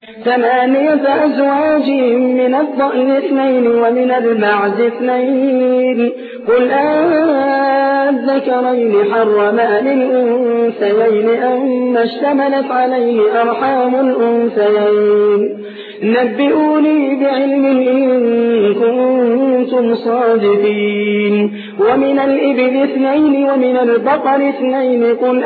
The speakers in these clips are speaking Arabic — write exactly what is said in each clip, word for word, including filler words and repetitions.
ثمانية أزواج من الضأن اثنين ومن المعز اثنين قل أذكرين حرم أم الأنثيين أم اشتملت عليه أرحام الأنثيين نبئوني بعلم إن كنتم صادقين ومن الإبل اثنين ومن البقر اثنين قل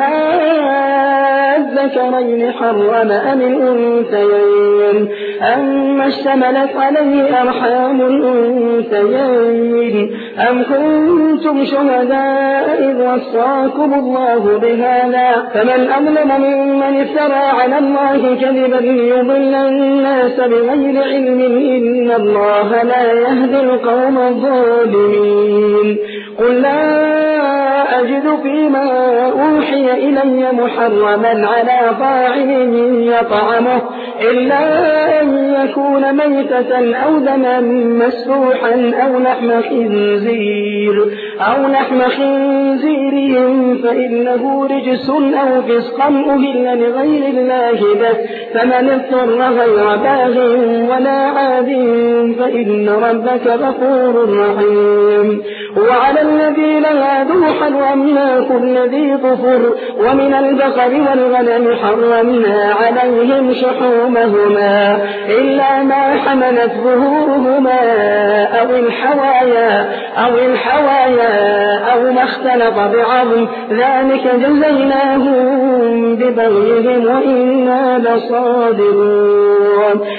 أذكرين حرم أم الأنثيين أم اشتملت عليه أرحام الأنثيين أم كنتم شهداء إذ وصاكم الله بهذا فمن أظلم ممن افترى على الله كذبا ليضل الناس بغير علم إن الله لا يهدي القوم الظالمين قل لا أجد فيما أوحي إلي محرما على طاعم يطعمه إلا أن يكون ميتة أو دما مسفوحا أو لحم خنزير أو لحم خنزير فإنه رجس أو فسقا أهل لغير الله به فمن اضطر غير باغ ولا عاد فإن ربك غفور رحيم وعلى الذين هادوا حرمنا كل ذي ظفر ومن البقر والغنم حرمنا عليهم شحومهما إلا ما حملت ظهورهما أو الحوايا أو الحوايا أو ما اختلط بعظم ذلك جزيناهم ببغيهم وإنا لصادقون